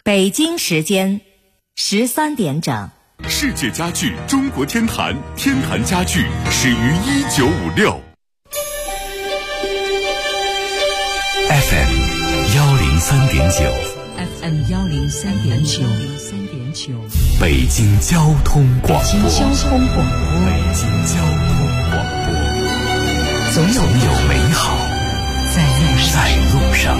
北京时间13点整。 世界家具中国天坛，天坛家具始于1956。FM 103.9 FM 103.9 北京交通广播。 北京交通广播， 总有美好在路上。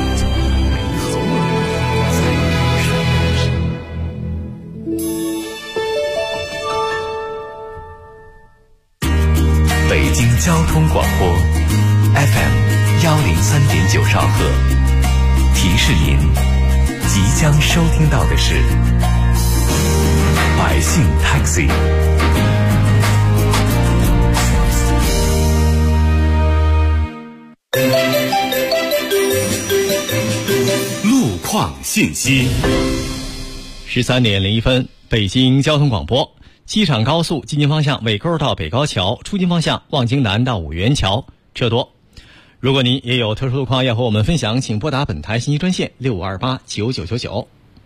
北京交通广播 FM 103.9兆赫，提示您即将收听到的是百姓 Taxi。 路况信息。 13点01分，北京交通广播。机场高速进京方向尾沟到北高桥，出京方向望京南到五元桥车多。如果您也有特殊路况要和我们分享，请拨打本台信息专线65289999。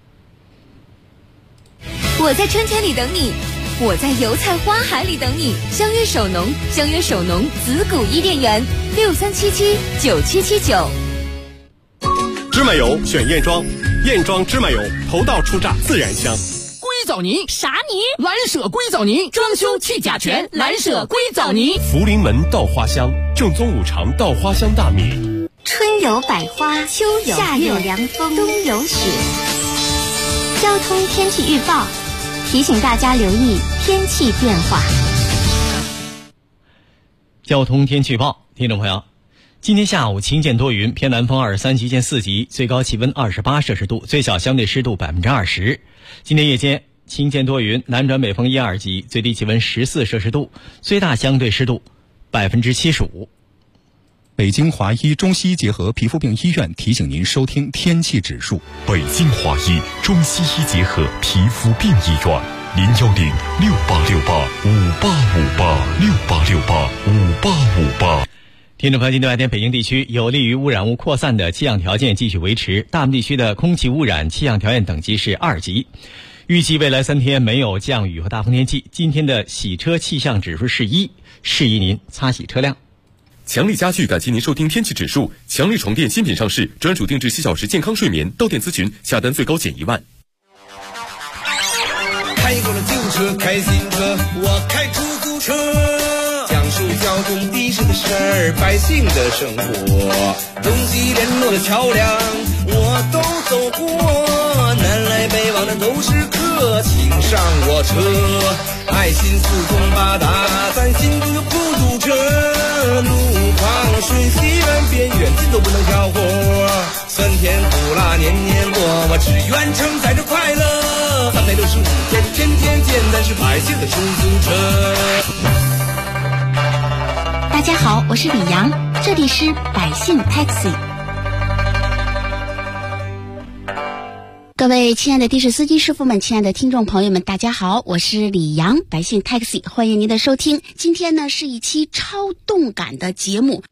我在春天里等你，我在油菜花海里等你。相约首农，相约首农紫谷伊甸园，63779779。 芝麻油选燕庄，燕庄芝麻油头道出榨，自然香。 硅藻泥啥泥？ 蓝舍硅藻泥，装修去甲醛，蓝舍硅藻泥。 福临门稻花香，正宗五常稻花香大米。 春有百花，秋有夏有凉风，冬有雪。交通天气预报提醒大家留意天气变化。 交通天气预报，听众朋友，今天下午晴见多云，偏南风23级见4级，最高气温28摄氏度，最小相对湿度20%。今天夜间晴见多云，南转北风1、2级，最低气温14摄氏度，最大相对湿度75%。 北京华医中西医结合皮肤病医院提醒您收听天气指数。 北京华医中西医结合皮肤病医院，0106868586858 听众朋友，今天白天北京地区有利于污染物扩散的气象条件继续维持，大部分地区的空气污染气象条件等级是2级。预计未来3天没有降雨和大风天气。今天的洗车气象指数是1，适宜您擦洗车辆。 强力家具感谢您收听天气指数。强力床垫新品上市，专属定制7小时健康睡眠，到店咨询，下单最高减1万。 开过了旧车，开新车，我开出租车，讲述交通的士的事儿，百姓的生活，东西联络的桥梁我都走过，南来北往的都是客，请上我车，爱心4通8达，咱心中有孤独车，路旁顺西远边远近都不能挑活，酸甜苦辣年年过，我只愿承载着快乐，365天天天见，咱是百姓的出租车。 大家好，我是李阳，这里是百姓 Taxi。各位亲爱的的士司机师傅们，亲爱的听众朋友们，大家好，我是李阳，百姓 Taxi， 欢迎您的收听。今天呢是一期超动感的节目。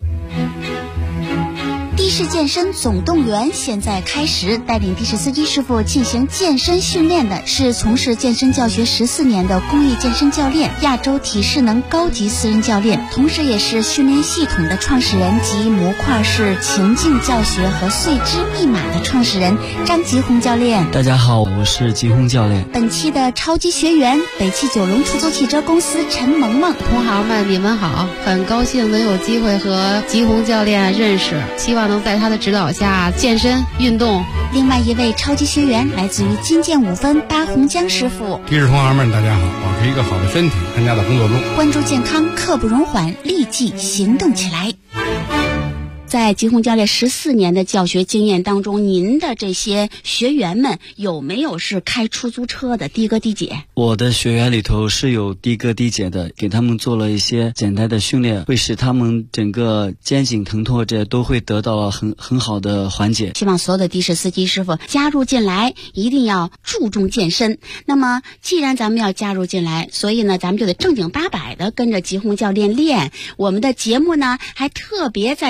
的士健身总动员现在开始，带领的士司机师傅进行健身训练的是从事健身教学14年的公益健身教练，亚洲体适能高级私人教练，同时也是训练系统的创始人及模块式情境教学和碎肢密码的创始人张吉红教练。 大家好，我是吉红教练。 本期的超级学员，北汽九龙出租汽车公司陈萌萌。 同行们，你们好，很高兴能有机会和吉红教练认识，希望能在他的指导下健身运动。 另外一位超级学员来自于金剑5分巴洪江师傅。 的士同行们，大家好，保持一个好的身体，参加到工作中， 关注健康，刻不容缓，立即行动起来。在吉红教练14年的教学经验当中，您的这些学员们有没有是开出租车的的哥的姐？ 我的学员里头是有的哥的姐的，给他们做了一些简单的训练，会使他们整个肩颈疼痛这都会得到了很好的缓解。 希望所有的的士司机师傅加入进来，一定要注重健身。那么既然咱们要加入进来，所以呢咱们就得正经八百的跟着吉红教练练。我们的节目呢还特别在咱们的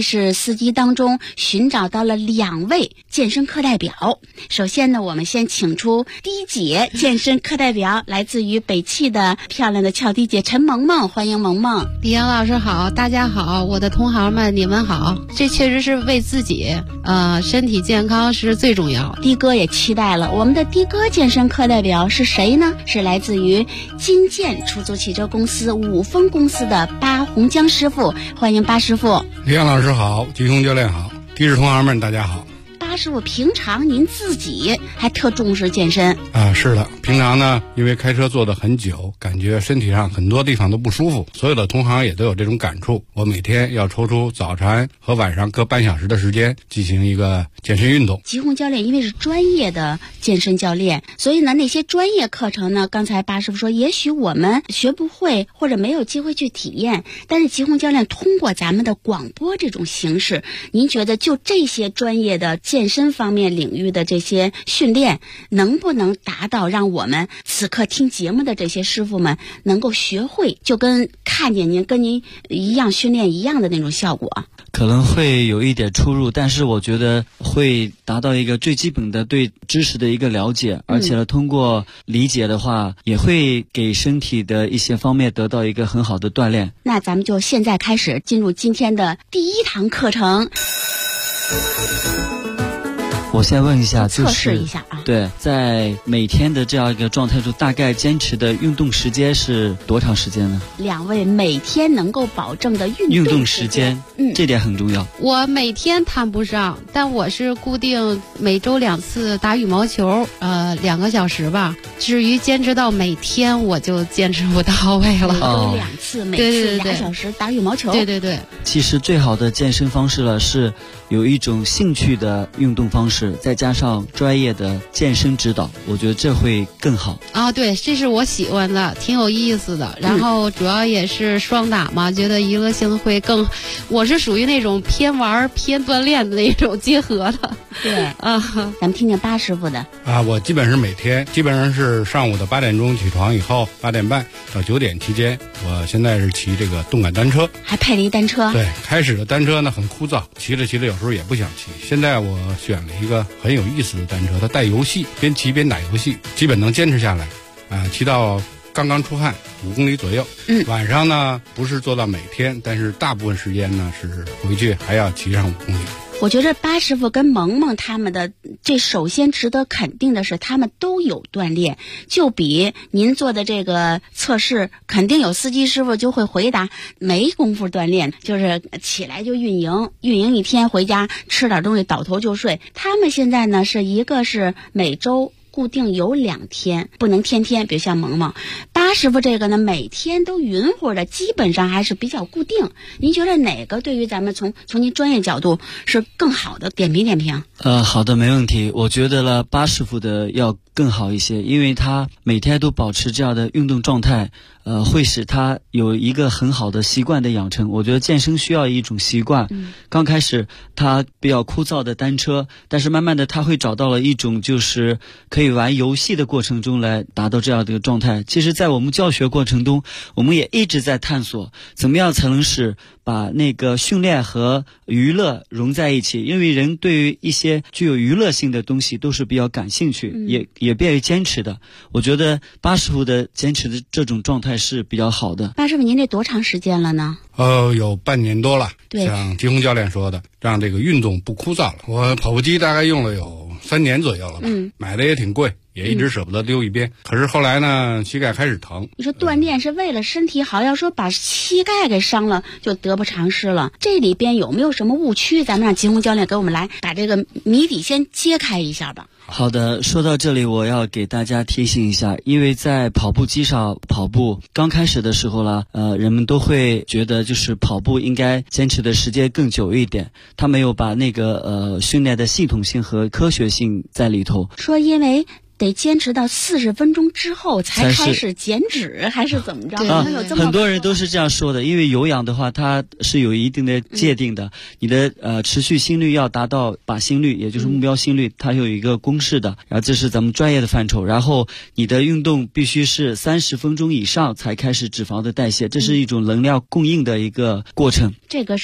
的士司机当中寻找到了2位健身课代表。首先呢，我们先请出第一节健身课代表，来自于北汽的漂亮的俏迪姐陈萌萌，欢迎萌萌。 李阳老师好，大家好，我的同行们你们好。这确实是为自己身体健康是最重要。 的哥也期待了，我们的的哥健身课代表是谁呢？是来自于金建出租汽车公司五丰公司的巴洪江师傅，欢迎巴师傅。 李阳老师好，吉雄教练好，的士同行们大家好。 巴师傅，平常您自己还特重视健身啊？是的，平常呢，因为开车坐得很久，感觉身体上很多地方都不舒服，所有的同行也都有这种感触。我每天要抽出早晨和晚上各半小时的时间进行一个健身运动。 吉宏教练因为是专业的健身教练，所以呢，那些专业课程呢，刚才巴师傅说，也许我们学不会或者没有机会去体验，但是吉宏教练通过咱们的广播这种形式，您觉得就这些专业的健身方面领域的这些训练，能不能达到让我们此刻听节目的这些师傅们能够学会，就跟看见您跟您一样训练一样的那种效果？ 可能会有一点出入，但是我觉得会达到一个最基本的对知识的一个了解，而且呢，通过理解的话，也会给身体的一些方面得到一个很好的锻炼。 那咱们就现在开始进入今天的第一堂课程。 我先问一下，就是测试一下啊。 对，在每天的这样一个状态中，大概坚持的运动时间是多长时间呢？2位每天能够保证的运动时间，这点很重要。 我每天谈不上，但我是固定每周2次打羽毛球，2个小时吧。至于坚持到每天，我就坚持不到位了。 每周2次，每次2小时打羽毛球。 对对对。 其实最好的健身方式了是有一种兴趣的运动方式，再加上专业的健身指导，我觉得这会更好啊。对，这是我喜欢的，挺有意思的。然后主要也是双打嘛，觉得娱乐性会更。我是属于那种偏玩偏锻炼的那种结合的。 对啊，咱们听听巴师傅的啊。我基本是每天，基本上是上午的8点钟起床以后，8点半到9点期间，我现在是骑这个动感单车， 还配了一单车。 对，开始的单车呢很枯燥，骑着骑着有时候也不想骑。现在我选了一个很有意思的单车，它带游戏，边骑边打游戏，基本能坚持下来。骑到刚刚出汗5公里左右。晚上呢不是做到每天，但是大部分时间呢是回去还要骑上5公里。 我觉得巴师傅跟萌萌他们的这首先值得肯定的是，他们都有锻炼，就比您做的这个测试，肯定有司机师傅就会回答没工夫锻炼，就是起来就运营一天，回家吃点东西倒头就睡。他们现在呢是一个是每周固定有2天，不能天天，比如像萌萌。巴师傅这个呢，每天都匀乎的，基本上还是比较固定。您觉得哪个对于咱们从您专业角度是更好的？点评点评。 好的，没问题。我觉得呢，巴师傅的要更好一些，因为他每天都保持这样的运动状态，会使他有一个很好的习惯的养成。我觉得健身需要一种习惯。刚开始他比较枯燥的单车，但是慢慢的他会找到了一种就是可以玩游戏的过程中来达到这样的一个状态。其实在我们教学过程中，我们也一直在探索怎么样才能使把那个训练和娱乐融在一起，因为人对于一些具有娱乐性的东西都是比较感兴趣，也便于坚持的。我觉得巴师傅的坚持的这种状态是比较好的。 巴师傅，您这多长时间了呢？ 有半年多了。 对， 像吉宏教练说的，让这个运动不枯燥了。我跑步机大概用了有3年左右了吧，买的也挺贵，也一直舍不得丢一边。可是后来呢，膝盖开始疼。 你说锻炼是为了身体好，要说把膝盖给伤了，就得不偿失了。这里边有没有什么误区？咱们让吉宏教练给我们来把这个谜底先揭开一下吧。 好的，说到这里我要给大家提醒一下，因为在跑步机上跑步刚开始的时候呢，人们都会觉得就是跑步应该坚持的时间更久一点，他没有把那个训练的系统性和科学性在里头。 说因为得坚持到40分钟之后才开始减脂，还是怎么着？ 很多人都是这样说的，因为有氧的话它是有一定的界定的，你的持续心率要达到靶心率，也就是目标心率，它有一个公式的，然后这是咱们专业的范畴。然后你的运动必须是30分钟以上才开始脂肪的代谢，这是一种能量供应的一个过程。 这个是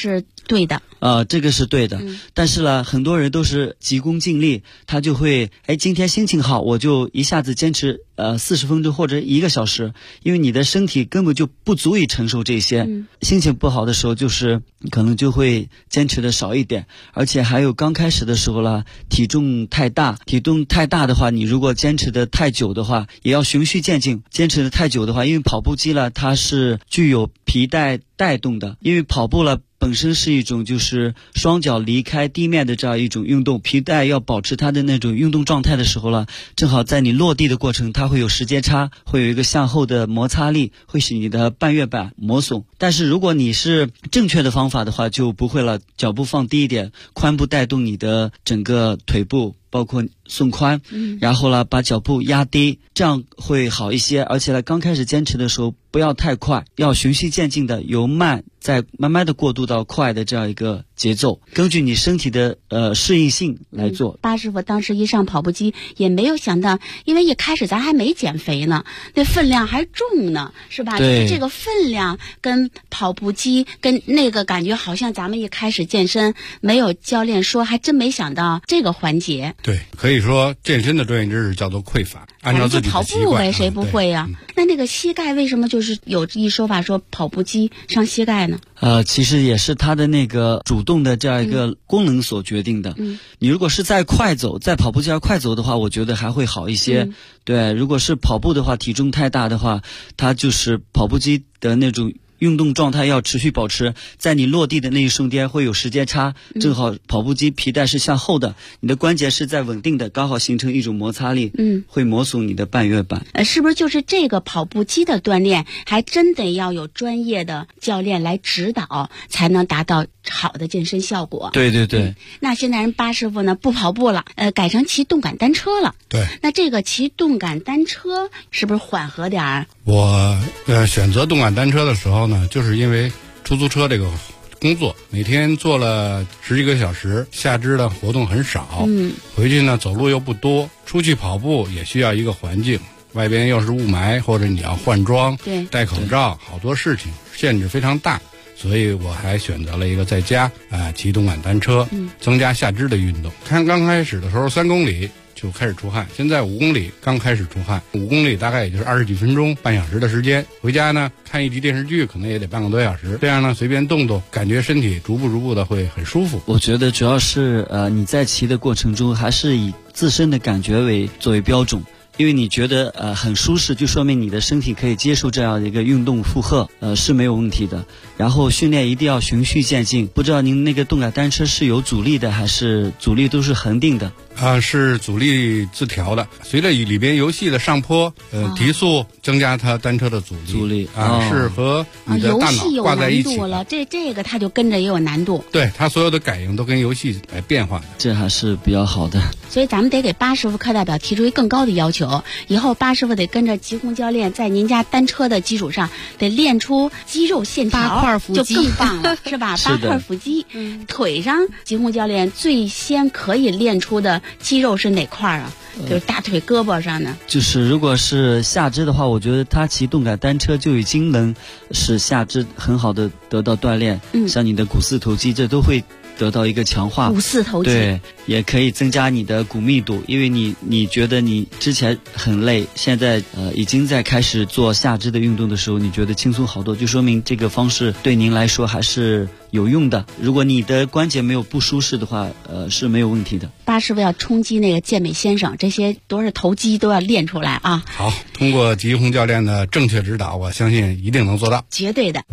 对的。 这个是对的，但是呢，很多人都是急功近利，他就会今天心情好，我就一下子坚持40分钟或者1个小时，因为你的身体根本就不足以承受这些。心情不好的时候，就是可能就会坚持的少一点，而且还有刚开始的时候啦，体重太大的话，你如果坚持的太久的话，也要循序渐进。坚持的太久的话，因为跑步机了，它是具有皮带带动的，因为跑步了本身是一种就是双脚离开地面的这样一种运动，皮带要保持它的那种运动状态的时候了，正好在你落地的过程，它会有时间差，会有一个向后的摩擦力，会使你的半月板磨损。但是如果你是正确的方法的话，就不会了，脚步放低一点，髋部带动你的整个腿部，包括送髋，然后呢把脚步压低，这样会好一些。而且呢，刚开始坚持的时候不要太快，要循序渐进的，由慢再慢慢的过渡到快的这样一个节奏，根据你身体的适应性来做。 巴师傅当时一上跑步机也没有想到，因为一开始咱还没减肥呢，那分量还重呢，是吧？ 对， 就是这个分量跟跑步机跟那个感觉好像咱们一开始健身没有教练说，还真没想到这个环节。 对，可以说健身的专业知识叫做匮乏，按照自己的习惯。 跑步呗，谁不会呀？那个膝盖为什么就是有一说法说跑步机伤膝盖呢？ 其实也是它的那个主动的这样一个功能所决定的。你如果是在快走，在跑步机上快走的话，我觉得还会好一些。对，如果是跑步的话，体重太大的话，它就是跑步机的那种运动状态要持续保持，在你落地的那一瞬间会有时间差，正好跑步机皮带是向后的，你的关节是在稳定的，刚好形成一种摩擦力，会磨损你的半月板。 是不是就是这个跑步机的锻炼，还真得要有专业的教练来指导，才能达到好的健身效果？ 对对对。 那现在人巴师傅呢不跑步了，改成骑动感单车了。 对。 那这个骑动感单车是不是缓和点儿？ 我选择动感单车的时候呢，就是因为出租车这个工作，每天坐了10几个小时，下肢的活动很少，回去呢走路又不多，出去跑步也需要一个环境，外边又是雾霾，或者你要换装，戴口罩，好多事情限制非常大，所以我还选择了一个在家骑动感单车，增加下肢的运动。看刚开始的时候3公里就开始出汗，现在5公里刚开始出汗，5公里大概也就是20几分钟，半小时的时间。回家呢看一集电视剧可能也得半个多小时，这样呢随便动动，感觉身体逐步的会很舒服。 我觉得主要是你在骑的过程中还是以自身的感觉作为标准。因为你觉得很舒适，就说明你的身体可以接受这样的一个运动负荷，是没有问题的。然后训练一定要循序渐进。不知道您那个动感单车是有阻力的，还是阻力都是恒定的？ 是阻力自调的，随着里边游戏的上坡提速，增加它单车的阻力是和你的大脑挂在一起了。这个它就跟着也有难度。 对，它所有的感应都跟游戏来变化的， 这还是比较好的。 所以咱们得给巴师傅课代表提出一更高的要求，以后巴师傅得跟着吉红教练在您家单车的基础上得练出肌肉线条 ，8块腹肌就更棒了，是吧？8块腹肌，腿上吉红教练最先可以练出的肌肉是哪块啊？就是大腿胳膊上的。 就是如果是下肢的话，我觉得他骑动感单车就已经能使下肢很好的得到锻炼，像你的股四头肌这都会得到一个强化。 股四头肌， 对，也可以增加你的骨密度，因为你觉得你之前很累，现在已经在开始做下肢的运动的时候，你觉得轻松好多，就说明这个方式对您来说还是有用的。如果你的关节没有不舒适的话，是没有问题的。 巴师傅要冲击那个健美先生，这些多少头肌都要练出来啊！ 好，通过吉红教练的正确指导，我相信一定能做到， 绝对的。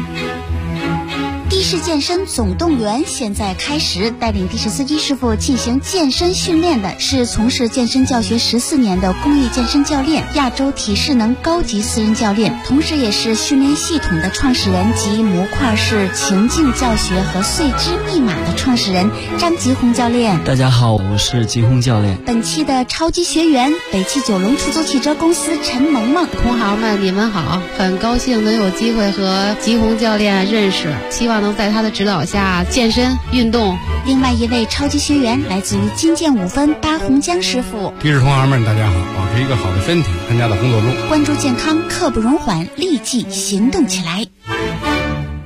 的士健身总动员现在开始，带领的士司机师傅进行健身训练的是从事健身教学14年的公益健身教练、亚洲体适能高级私人教练，同时也是训练系统的创始人及模块式情境教学和碎肢密码的创始人张吉红教练。 大家好，我是吉红教练。 本期的超级学员，北汽九龙出租汽车公司陈萌萌。 同行们，你们好，很高兴能有机会和吉红教练认识，希望能在他的指导下健身运动。 另外一位超级学员来自于金剑5分巴洪江师傅。 的士同行们，大家好，保持一个好的身体，参加到工作中， 关注健康，刻不容缓，立即行动起来。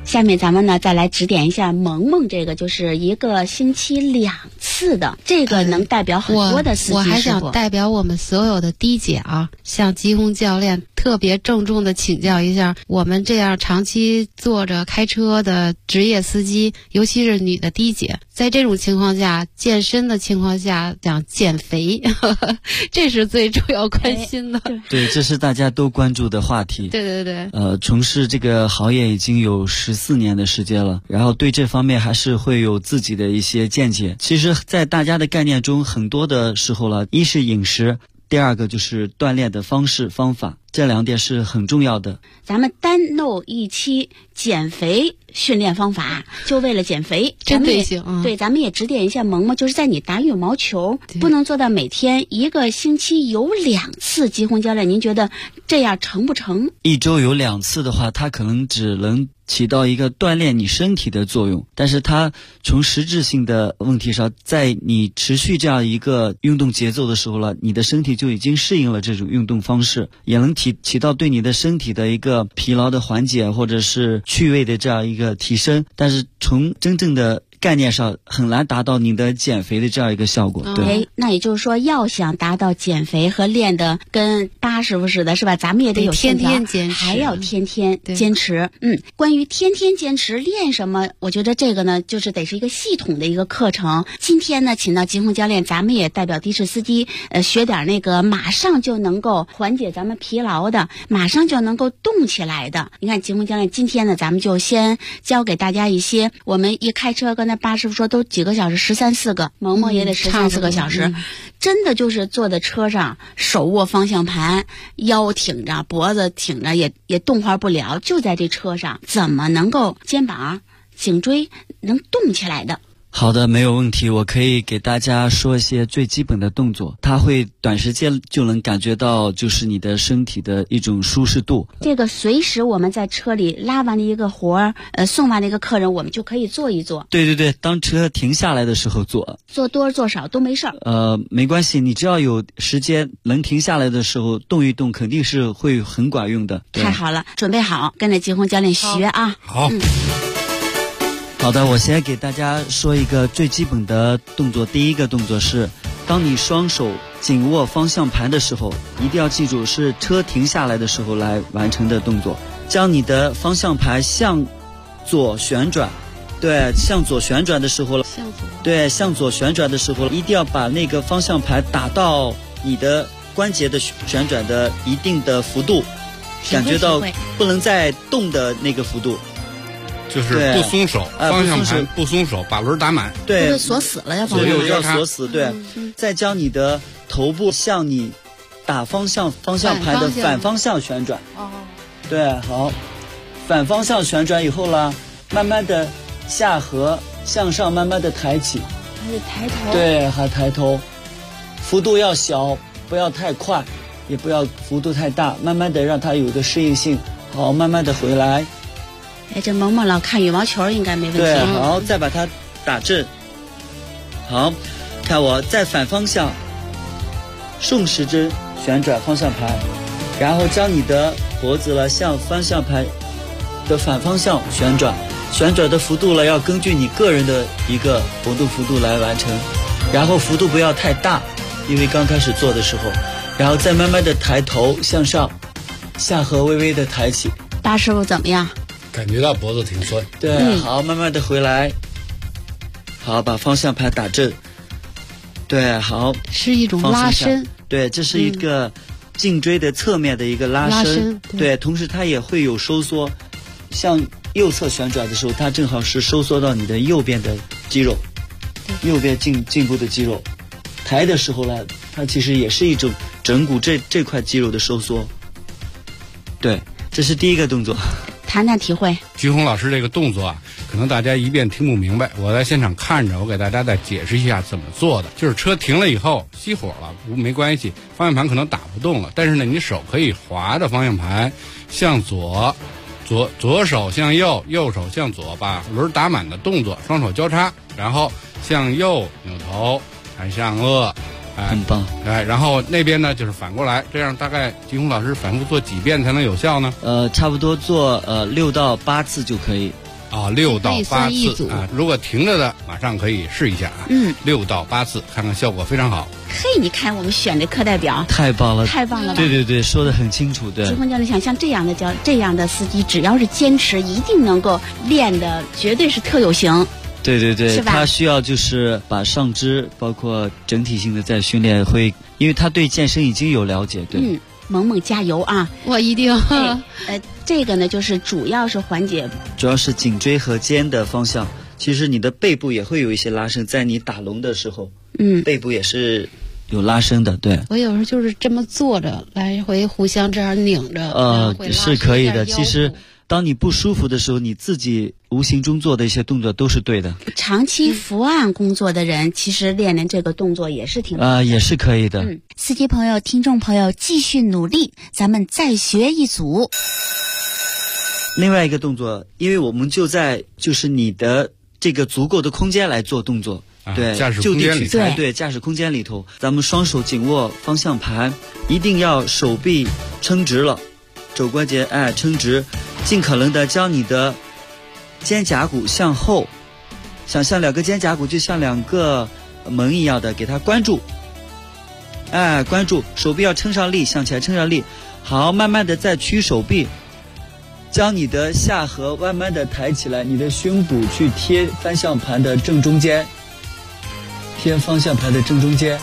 下面咱们呢再来指点一下萌萌，这个就是1个星期2次的，这个能代表很多的司机我还想代表我们所有的的姐啊，向吉红教练特别郑重的请教一下，我们这样长期坐着开车的职业司机，尤其是女的的姐，在这种情况下，健身的情况下想减肥这是最主要关心的。 对，这是大家都关注的话题。 对对对。 从事这个行业已经有14年的时间了，然后对这方面还是会有自己的一些见解。其实在大家的概念中，很多的时候了，一是饮食，第二个就是锻炼的方式方法，这2点是很重要的。 咱们单弄一期减肥训练方法，就为了减肥， 针对性。 对，咱们也指点一下萌萌，就是在你打羽毛球不能做到每天1个星期有2次，吉红教练您觉得这样成不成？1 周有2次的话，它可能只能起到一个锻炼你身体的作用，但是它从实质性的问题上，在你持续这样一个运动节奏的时候了，你的身体就已经适应了这种运动方式，也能起到对你的身体的一个疲劳的缓解或者是趣味的这样一个提升，但是从真正的概念上很难达到你的减肥的这样一个效果。 对，那也就是说，要想达到减肥和练的跟巴师傅似的，是吧？咱们也得有天天坚持， 还要天天坚持。关于天天坚持练什么，我觉得这个呢，就是得是一个系统的一个课程。今天呢，请到吉红教练，咱们也代表的士司机，学点那个马上就能够缓解咱们疲劳的，马上就能够动起来的。你看，吉红教练今天呢，咱们就先教给大家一些，我们一开车跟那巴师傅说都几个小时，13、14个，萌萌也得13、14个小时，真的就是坐在车上，手握方向盘，腰挺着，脖子挺着，也动弹不了，就在这车上，怎么能够肩膀、颈椎能动起来的？ 好的，没有问题，我可以给大家说一些最基本的动作，它会短时间就能感觉到就是你的身体的一种舒适度。 这个随时我们在车里拉完了一个活儿，送完了一个客人，我们就可以做一做。 对对对，当车停下来的时候做， 做多做少都没事儿。 没关系，你只要有时间能停下来的时候动一动，肯定是会很管用的。 太好了，准备好，跟着吉红教练学啊。 好。 好的，我先给大家说一个最基本的动作。第一个动作是，当你双手紧握方向盘的时候，一定要记住是车停下来的时候来完成的动作。将你的方向盘向左旋转，对，向左旋转的时候，向左旋转的时候，一定要把那个方向盘打到你的关节的旋转的一定的幅度，感觉到不能再动的那个幅度。 就是不松手，方向盘不松手，把轮打满。 对， 锁死了呀， 左右要锁死。对，再将你的头部向你打方向盘的反方向旋转。对，好，反方向旋转以后啦，慢慢的下颌向上，慢慢的抬起。 还得抬头。 对，还抬头，幅度要小，不要太快，也不要幅度太大，慢慢的让它有一个适应性。好，慢慢的回来。 这萌萌老看羽毛球应该没问题。 对，好，再把它打正。好，看我再反方向顺时针旋转方向盘，然后将你的脖子了向方向盘的反方向旋转，旋转的幅度了要根据你个人的一个活动幅度来完成，然后幅度不要太大，因为刚开始做的时候，然后再慢慢的抬头向上，下颌微微的抬起。 巴师傅怎么样？ 感觉到脖子挺酸。 对，好，慢慢的回来。好，把方向盘打正。对，好， 是一种拉伸。 对，这是一个颈椎的侧面的一个拉伸。对，同时它也会有收缩。向右侧旋转的时候，它正好是收缩到你的右边的肌肉，右边颈部的肌肉。抬的时候呢，它其实也是一种枕骨这块肌肉的收缩。对，这是第一个动作。 谈谈体会。 菊红老师这个动作啊，可能大家一遍听不明白，我在现场看着，我给大家再解释一下怎么做的。就是车停了以后熄火了，没关系，方向盘可能打不动了，但是呢，你手可以划着方向盘向左手向右，右手向左，把轮打满的动作，双手交叉，然后向右扭头，看向右。 很棒。 然后那边呢就是反过来，这样大概菊红老师反复做几遍才能有效呢？ 差不多做6到8次就可以。 6到8次啊。如果停着的，马上可以试一下啊。6到8次，看看效果非常好。 嘿，你看我们选的课代表太棒了， 太棒了吧？ 对对对，说得很清楚。对， 疾风教练想像这样的司机，只要是坚持，一定能够练的绝对是特有型。 对对对， 是吧？ 他需要就是把上肢包括整体性的在训练，因为他对健身已经有了解。对， 萌萌加油啊！ 我一定。 这个呢，就是主要是缓解， 主要是颈椎和肩的方向。其实你的背部也会有一些拉伸，在你打龙的时候，背部也是有拉伸的。对， 我有时候就是这么坐着，来回互相这样拧着， 是可以的。其实当你不舒服的时候，你自己无形中做的一些动作都是对的。 长期伏案工作的人，其实练这个动作也是挺也是可以的。 司机朋友、听众朋友，继续努力，咱们再学一组。 另外一个动作，因为我们就是你的这个足够的空间来做动作。对，就地取材。对，驾驶空间里头，咱们双手紧握方向盘，一定要手臂撑直了，肘关节撑直，尽可能的将你的肩胛骨向后，想象两个肩胛骨就像两个门一样的，给它关住。关住，手臂要撑上力，向前撑上力。好，慢慢的再屈手臂，将你的下颌慢慢的抬起来，你的胸部去贴方向盘的正中间。贴方向盘的正中间。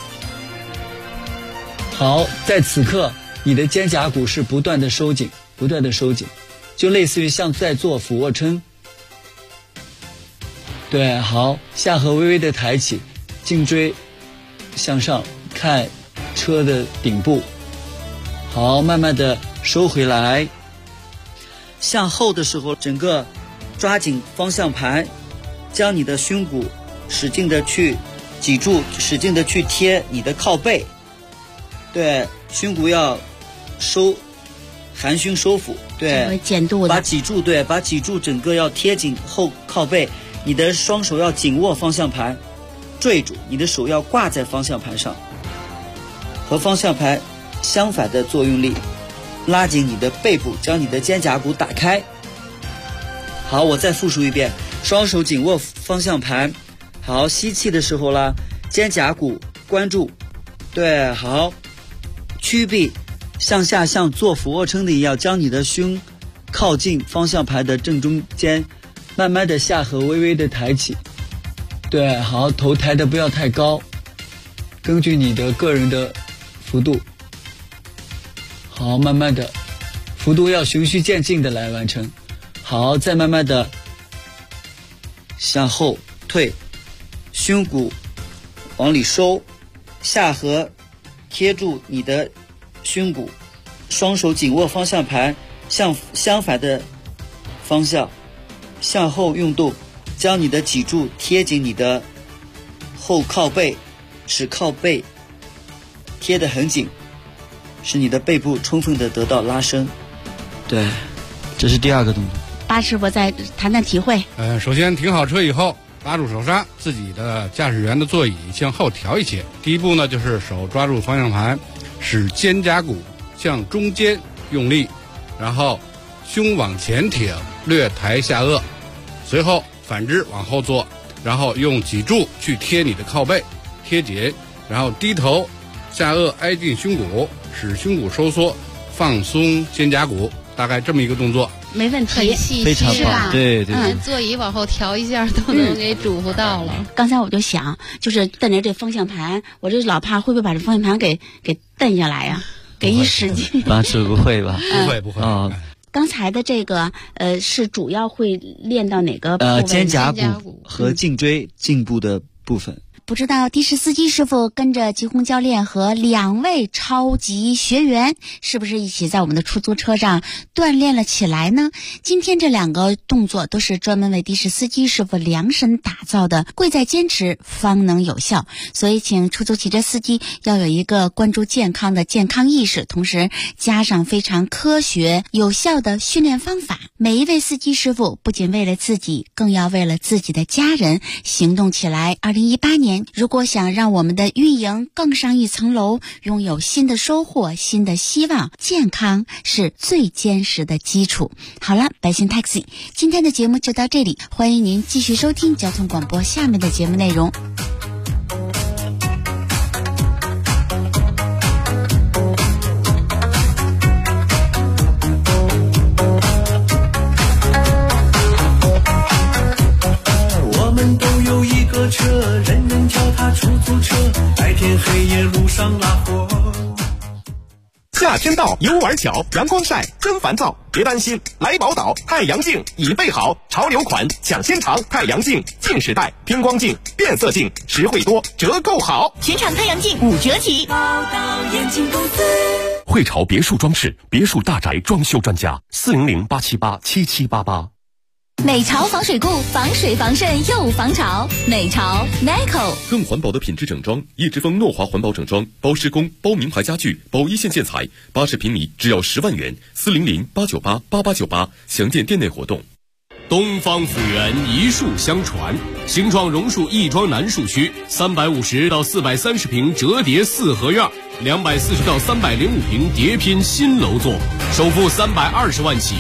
好，在此刻你的肩胛骨是不断的收紧，就类似于像在做俯卧撑。对，好，下颌微微的抬起，颈椎向上看车的顶部。好，慢慢的收回来。向后的时候，整个抓紧方向盘，将你的胸骨使劲的去脊柱，使劲的去贴你的靠背。对，胸骨要含胸收腹。对， 减度的， 把脊柱整个要贴紧后靠背。你的双手要紧握方向盘，坠住，你的手要挂在方向盘上，和方向盘相反的作用力，拉紧你的背部，将你的肩胛骨打开。好，我再复述一遍，双手紧握方向盘。好，吸气的时候啦，肩胛骨关住。对，好，屈臂向下，像做俯卧撑的一样，将你的胸靠近方向盘的正中间，慢慢的下颌微微的抬起。对，好，头抬的不要太高，根据你的个人的幅度。好，慢慢的幅度要循序渐进的来完成。好，再慢慢的向后退，胸骨往里收，下颌贴住你的胸骨，双手紧握方向盘，向相反的方向向后运动，将你的脊柱贴紧你的后靠背，使靠背贴得很紧，使你的背部充分的得到拉伸。对，这是第二个动作。 巴师傅再谈谈体会。 首先停好车以后，拉住手刹，自己的驾驶员的座椅向后调一些。第一步呢，就是手抓住方向盘，使肩胛骨向中间用力，然后胸往前挺，略抬下颚，随后反之往后坐，然后用脊柱去贴你的靠背，贴紧，然后低头，下颚挨近胸骨，使胸骨收缩，放松肩胛骨，大概这么一个动作。 没问题， 非常棒，对对。 座椅往后调一下都能给嘱咐到了。 刚才我就想，就是蹬着这方向盘，我这老怕会不会把这方向盘给蹬下来呀？给一使劲。 巴师不会吧？ 不会啊。 刚才的这个是主要会练到哪个部位？ 肩胛骨和颈椎颈部的部分。 不知道的士司机师傅跟着吉鸿教练和2位超级学员是不是一起在我们的出租车上锻炼了起来呢？今天这2个动作都是专门为的士司机师傅量身打造的，贵在坚持方能有效，所以请出租汽车司机要有一个关注健康的健康意识，同时加上非常科学有效的训练方法。每一位司机师傅不仅为了自己，更要为了自己的家人行动起来。2018年钱。如果想让我们的运营更上一层楼，拥有新的收获、新的希望，健康是最坚实的基础。好了，百姓 Taxi 今天的节目就到这里，欢迎您继续收听交通广播下面的节目内容。 车，人人叫它出租车，白天黑夜路上拉货。 夏天到，游玩巧，阳光晒真烦躁，别担心，来宝岛太阳镜已备好，潮流款抢先尝，太阳镜近视带、偏光镜、变色镜，实惠多，折扣好， 全场太阳镜5折起。 宝岛眼镜公司， 汇潮别墅装饰，别墅大宅装修专家，400-878-7788。 美潮防水固，防水防渗又防潮。美潮 NICO 更环保的品质整装，叶之峰诺华环保整装，包施工，包名牌家具，包一线建材，80平米只要10万元，400-898-8898，详见店内活动。 东方府源一树相传，形状榕树亦庄南树区350到430平折叠4合院，240到305平叠拼新楼座，首付320万起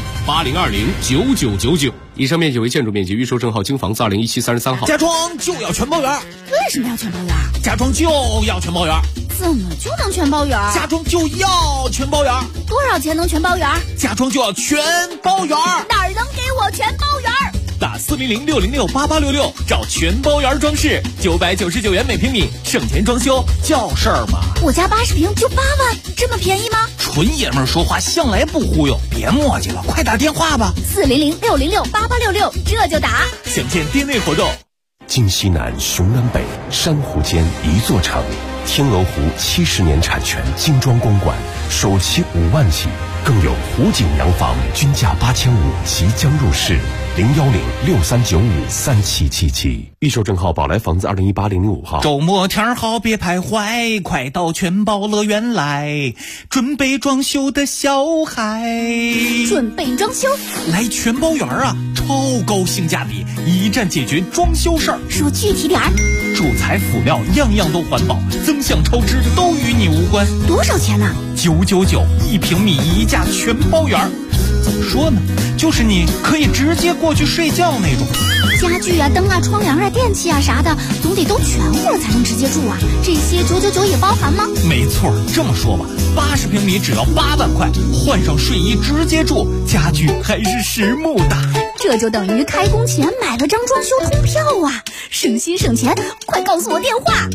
，80209999。以上面积为建筑面积，预售证号京房子2017-33号。 家装就要全包圆。 为什么要全包圆？ 家装就要全包圆。 怎么就能全包圆？ 家装就要全包圆。 多少钱能全包圆？ 家装就要全包圆。 哪儿能给我全包圆？ 打400-606-8866找全包圆装饰，999元每平米，省钱装修叫事儿吗？ 我家80平就8万，这么便宜吗？ 纯爷们儿说话向来不忽悠，别磨叽了，快打电话吧。 400-606-8866，这就打。 详见店内活动。 晋西南，雄南北，珊瑚间一座城。天鹅湖70年产权精装公馆，首期5万起，更有湖景洋房均价8500即将入市。010-6395-3777，预售证号宝来房子2018-005号。 周末天好别徘徊，快到全包乐园来，准备装修的小孩。 准备装修？ 来全包园啊，超高性价比，一站解决装修事儿。 说具体点儿。 主材辅料样样都环保，增项超支都与你无关。 多少钱呢 ？999，1平米1价全包圆。怎么说呢？就是你可以直接过去睡觉那种。 家具啊、灯啊、窗帘啊、电器啊啥的，总得都全乎了才能直接住啊。这些999也包含吗？ 没错，这么说吧，80平米只要8万块，换上睡衣直接住，家具还是实木的。 这就等于开工前买了张装修通票啊！省心省钱，快告诉我电话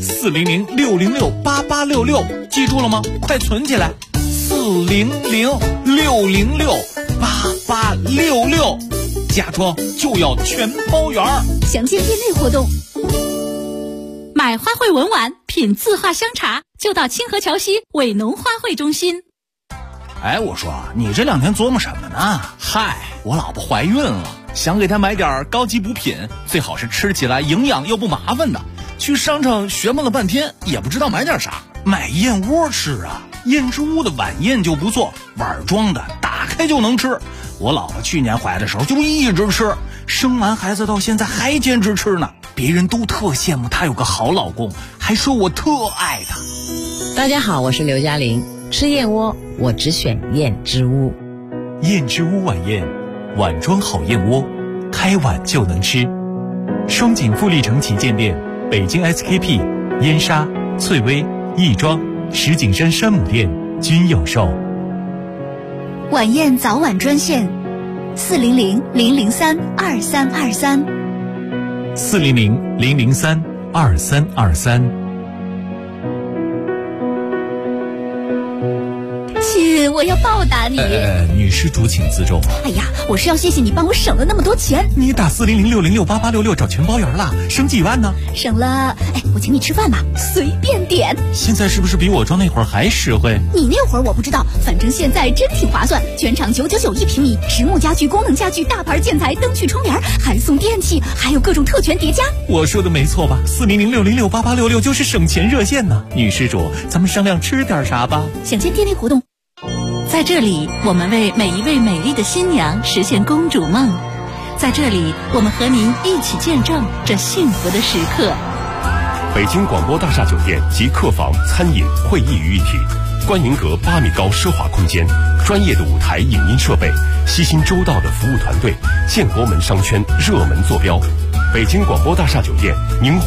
！400-606-8866，记住了吗？快存起来！400-606-8866，家装就要全包圆。 详见店内活动。 买花卉文玩，品字画香茶，就到清河桥西伟农花卉中心。 哎，我说你这2天琢磨什么呢？嗨，我老婆怀孕了，想给她买点高级补品，最好是吃起来营养又不麻烦的。去商场学摸了半天，也不知道买点啥。买燕窝吃啊，燕之屋的晚宴就不错，碗装的，打开就能吃。我老婆去年怀的时候就一直吃，生完孩子到现在还坚持吃呢。别人都特羡慕她有个好老公，还说我特爱她。 大家好，我是刘嘉玲。吃燕窝，我只选燕之屋。 燕之屋晚宴，碗装好燕窝，开碗就能吃。双井富力城旗舰店、北京 SKP、燕莎、翠微、亦庄、石景山山姆店均有售。 晚宴早晚专线：400-003-2323。 400-003-2323。 亲，我要报答你。 女施主请自重。 哎呀，我是要谢谢你帮我省了那么多钱。 你打400-606-8866找全包圆了，省几万呢？ 省了，我请你吃饭吧，随便点。 现在是不是比我装那会儿还实惠？ 你那会儿我不知道，反正现在真挺划算。全场999，1平米，实木家具、功能家具、大牌建材、灯具、窗帘，还送电器，还有各种特权叠加。 我说的没错吧？400-606-8866就是省钱热线呢。女施主，咱们商量吃点啥吧。 想见店内活动。 在这里，我们为每一位美丽的新娘实现公主梦。在这里，我们和您一起见证这幸福的时刻。 北京广播大厦酒店集客房、餐饮、会议于一体，观迎阁8米高奢华空间，专业的舞台影音设备，悉心周到的服务团队，建国门商圈热门坐标。北京广播大厦酒店，您